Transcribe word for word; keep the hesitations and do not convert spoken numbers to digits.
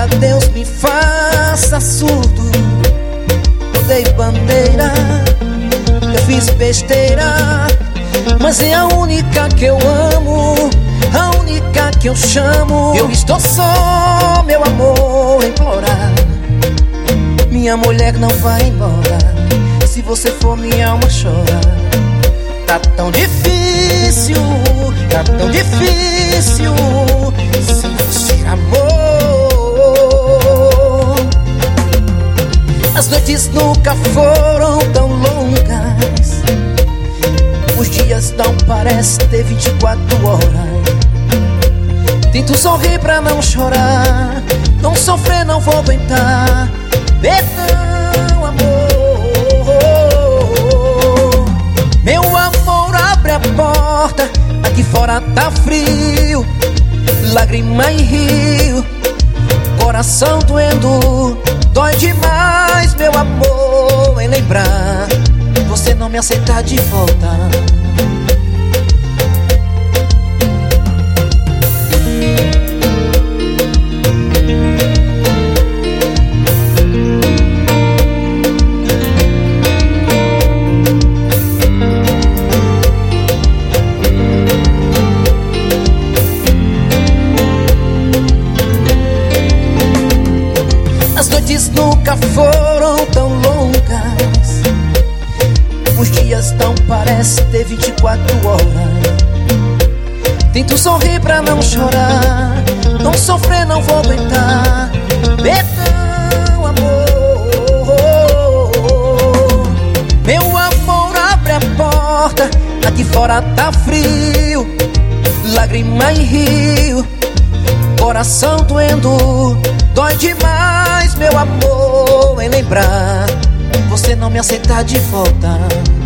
pra Deus me faça surdo. Eu dei bandeira, eu fiz besteira, mas é a única que eu amo, a única que eu chamo. Eu estou só, meu amor, implorar. Minha mulher não vai embora, se você for minha alma chora. Tá tão difícil, tá tão difícil sem você, amor. As noites nunca foram tão longas, os dias não parecem ter vinte e quatro horas. Tento sorrir pra não chorar, não sofrer não vou aguentar. Perdão, amor. Meu amor, abre a porta, aqui fora tá frio, lágrima em rio, coração doendo. Dói demais, meu amor, em lembrar você não me aceitar de volta. As noites nunca foram tão longas, os dias não parecem ter vinte e quatro horas. Tento sorrir pra não chorar, não sofrer não vou aguentar. Perdão, amor. Meu amor, abre a porta, aqui fora tá frio, lágrima em rio, coração doendo. Dói demais, meu amor, em lembrar você não me aceitar de volta.